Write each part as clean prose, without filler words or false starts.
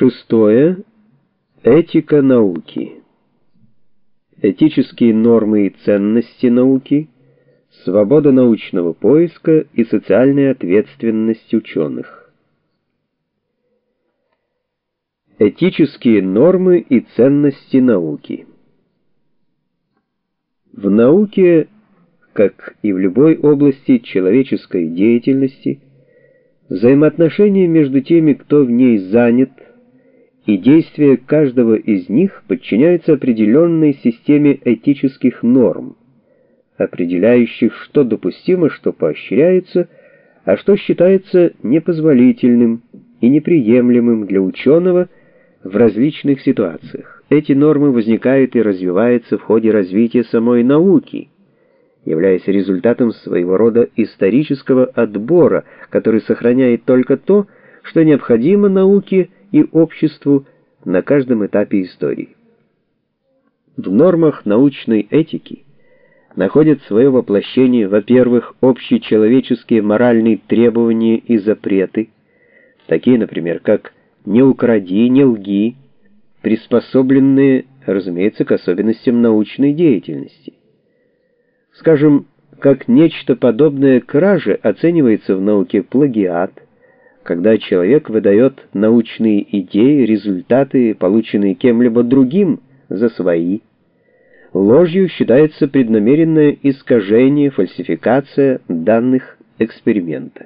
Шестое. Этика науки. Этические нормы и ценности науки, свобода научного поиска и социальная ответственность ученых. Этические нормы и ценности науки. В науке, как и в любой области человеческой деятельности, взаимоотношения между теми, кто в ней занят, и действия каждого из них подчиняются определенной системе этических норм, определяющих, что допустимо, что поощряется, а что считается непозволительным и неприемлемым для ученого в различных ситуациях. Эти нормы возникают и развиваются в ходе развития самой науки, являясь результатом своего рода исторического отбора, который сохраняет только то, что необходимо науке и обществу на каждом этапе истории. В нормах научной этики находят свое воплощение, во-первых, общечеловеческие моральные требования и запреты, такие, например, как «не укради», «не лги», приспособленные, разумеется, к особенностям научной деятельности. Скажем, как нечто подобное краже оценивается в науке плагиат, когда человек выдает научные идеи, результаты, полученные кем-либо другим, за свои. Ложью считается преднамеренное искажение, фальсификация данных эксперимента.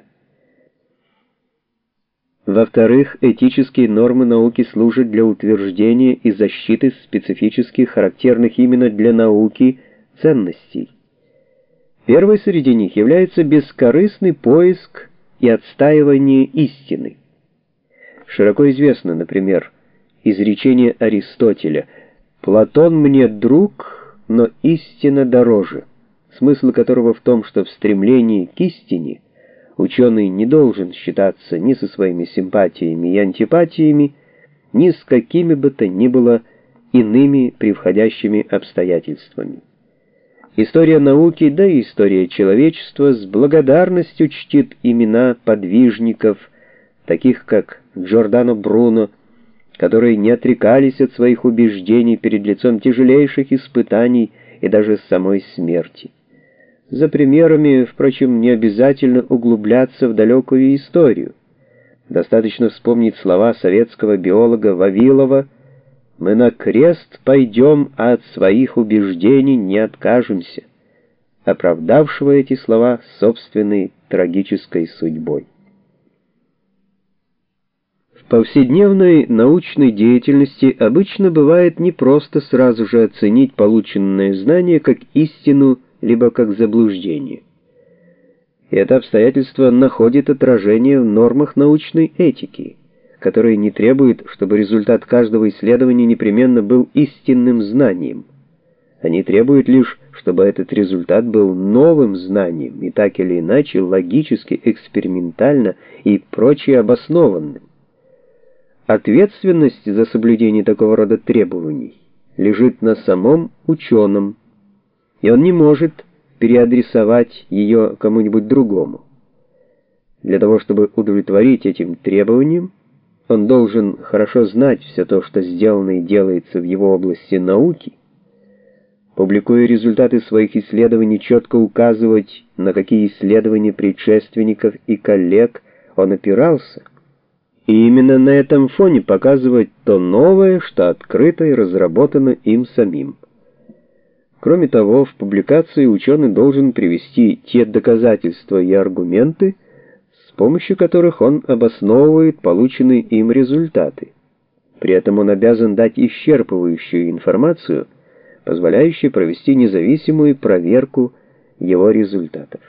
Во-вторых, этические нормы науки служат для утверждения и защиты специфических, характерных именно для науки, ценностей. Первой среди них является бескорыстный поиск и отстаивание истины. Широко известно, например, изречение Аристотеля «Платон мне друг, но истина дороже», смысл которого в том, что в стремлении к истине ученый не должен считаться ни со своими симпатиями и антипатиями, ни с какими бы то ни было иными превходящими обстоятельствами. История науки, да и история человечества с благодарностью чтит имена подвижников, таких как Джордано Бруно, которые не отрекались от своих убеждений перед лицом тяжелейших испытаний и даже самой смерти. За примерами, впрочем, не обязательно углубляться в далекую историю. Достаточно вспомнить слова советского биолога Вавилова: «Мы на крест пойдем, а от своих убеждений не откажемся», оправдавшего эти слова собственной трагической судьбой. В повседневной научной деятельности обычно бывает непросто сразу же оценить полученное знание как истину либо как заблуждение. И это обстоятельство находит отражение в нормах научной этики, которые не требуют, чтобы результат каждого исследования непременно был истинным знанием. Они требуют лишь, чтобы этот результат был новым знанием и так или иначе логически, экспериментально и прочее обоснованным. Ответственность за соблюдение такого рода требований лежит на самом ученом, и он не может переадресовать ее кому-нибудь другому. Для того, чтобы удовлетворить этим требованиям, он должен хорошо знать все то, что сделано и делается в его области науки, публикуя результаты своих исследований, четко указывать, на какие исследования предшественников и коллег он опирался, и именно на этом фоне показывать то новое, что открыто и разработано им самим. Кроме того, в публикации ученый должен привести те доказательства и аргументы, с помощью которых он обосновывает полученные им результаты. При этом он обязан дать исчерпывающую информацию, позволяющую провести независимую проверку его результатов.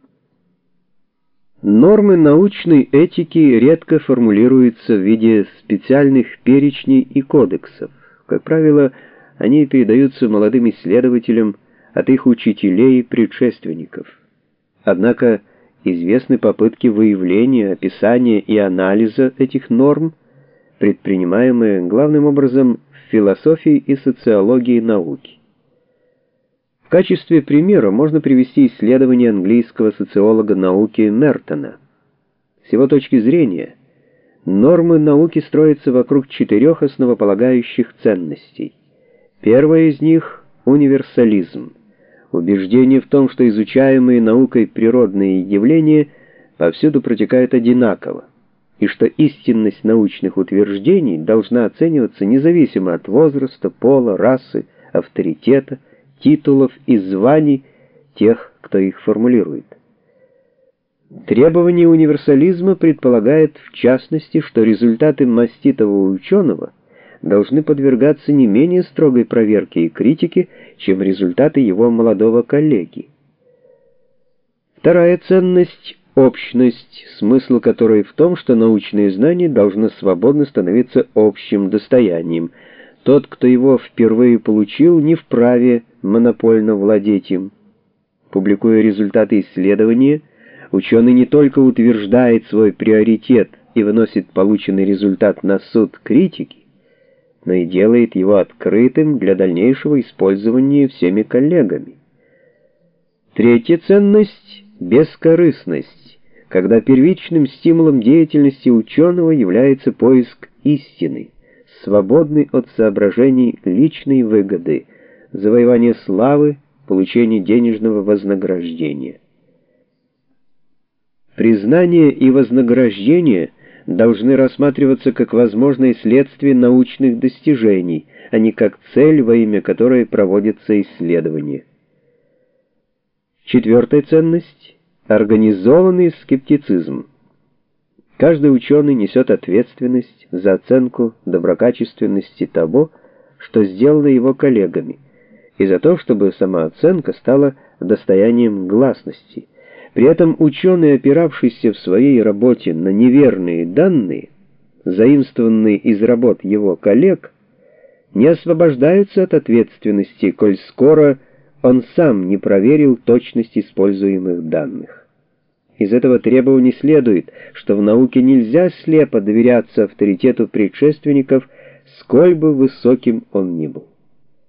Нормы научной этики редко формулируются в виде специальных перечней и кодексов. Как правило, они передаются молодым исследователям от их учителей и предшественников. Однако известны попытки выявления, описания и анализа этих норм, предпринимаемые главным образом в философии и социологии науки. В качестве примера можно привести исследование английского социолога науки Мертона. С его точки зрения, Нормы науки строятся вокруг 4 основополагающих ценностей. Первая из них — универсализм. Убеждение в том, что изучаемые наукой природные явления повсюду протекают одинаково, и что истинность научных утверждений должна оцениваться независимо от возраста, пола, расы, авторитета, титулов и званий тех, кто их формулирует. Требование универсализма предполагает, в частности, что результаты маститого ученого должны подвергаться не менее строгой проверке и критике, чем результаты его молодого коллеги. Вторая ценность — общность, смысл которой в том, что научные знания должны свободно становиться общим достоянием. Тот, кто его впервые получил, не вправе монопольно владеть им. Публикуя результаты исследования, ученый не только утверждает свой приоритет и выносит полученный результат на суд критики, но и делает его открытым для дальнейшего использования всеми коллегами. Третья ценность — бескорыстность, когда первичным стимулом деятельности ученого является поиск истины, свободный от соображений личной выгоды, завоевания славы, получения денежного вознаграждения. Признание и вознаграждение должны рассматриваться как возможное следствие научных достижений, а не как цель, во имя которой проводятся исследования. Четвертая ценность — организованный скептицизм. Каждый ученый несет ответственность за оценку доброкачественности того, что сделано его коллегами, и за то, чтобы самооценка стала достоянием гласности. При этом ученый, опиравшийся в своей работе на неверные данные, заимствованные из работ его коллег, не освобождается от ответственности, коль скоро он сам не проверил точность используемых данных. Из этого требования следует, что в науке нельзя слепо доверяться авторитету предшественников, сколь бы высоким он ни был.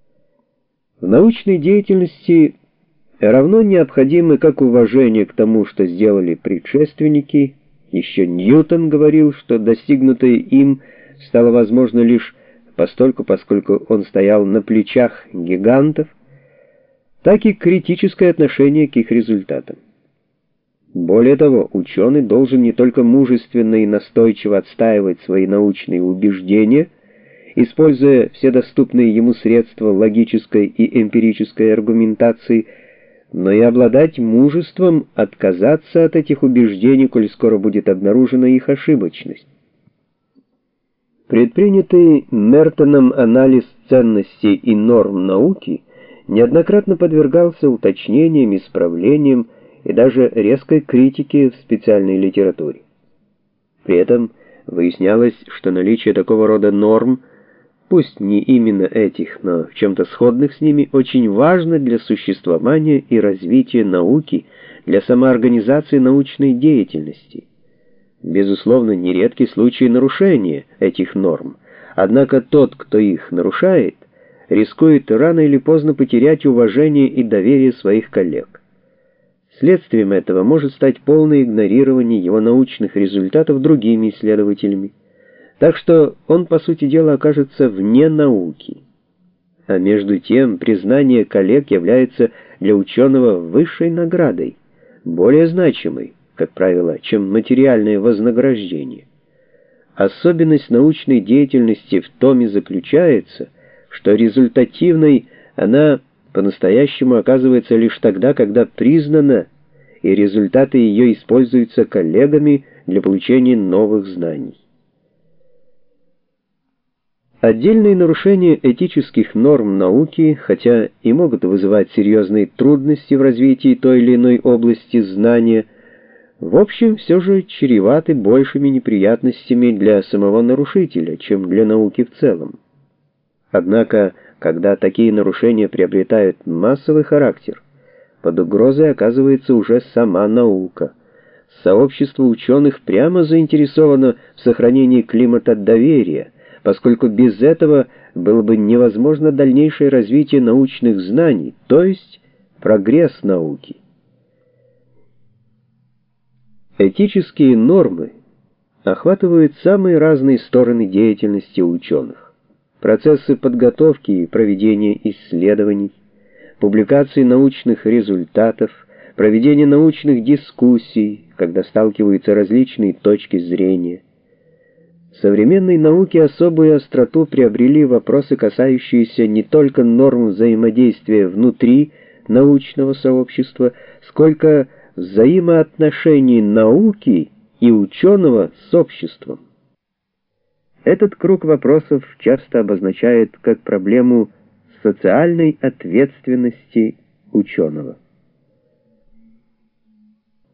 В научной деятельности равно необходимы как уважение к тому, что сделали предшественники. Еще Ньютон говорил, что достигнутое им стало возможно лишь постольку, поскольку он стоял на плечах гигантов, так и критическое отношение к их результатам. Более того, ученый должен не только мужественно и настойчиво отстаивать свои научные убеждения, используя все доступные ему средства логической и эмпирической аргументации, но и обладать мужеством отказаться от этих убеждений, коль скоро будет обнаружена их ошибочность. Предпринятый Мертоном анализ ценностей и норм науки неоднократно подвергался уточнениям, исправлениям и даже резкой критике в специальной литературе. При этом выяснялось, что наличие такого рода норм, пусть не именно этих, но в чем-то сходных с ними, очень важно для существования и развития науки, для самоорганизации научной деятельности. Безусловно, нередки случаи нарушения этих норм, однако тот, кто их нарушает, рискует рано или поздно потерять уважение и доверие своих коллег. Следствием этого может стать полное игнорирование его научных результатов другими исследователями, так что он, по сути дела, окажется вне науки. А между тем, признание коллег является для ученого высшей наградой, более значимой, как правило, чем материальное вознаграждение. Особенность научной деятельности в том и заключается, что результативной она по-настоящему оказывается лишь тогда, когда признана, и результаты ее используются коллегами для получения новых знаний. Отдельные нарушения этических норм науки, хотя и могут вызывать серьезные трудности в развитии той или иной области знания, в общем, все же чреваты большими неприятностями для самого нарушителя, чем для науки в целом. Однако, когда такие нарушения приобретают массовый характер, под угрозой оказывается уже сама наука. Сообщество ученых прямо заинтересовано в сохранении климата доверия, поскольку без этого было бы невозможно дальнейшее развитие научных знаний, то есть прогресс науки. Этические нормы охватывают самые разные стороны деятельности ученых. Процессы подготовки и проведения исследований, публикации научных результатов, проведение научных дискуссий, когда сталкиваются различные точки зрения. В современной науке особую остроту приобрели вопросы, касающиеся не только норм взаимодействия внутри научного сообщества, сколько взаимоотношений науки и ученого с обществом. Этот круг вопросов часто обозначает как проблему социальной ответственности ученого.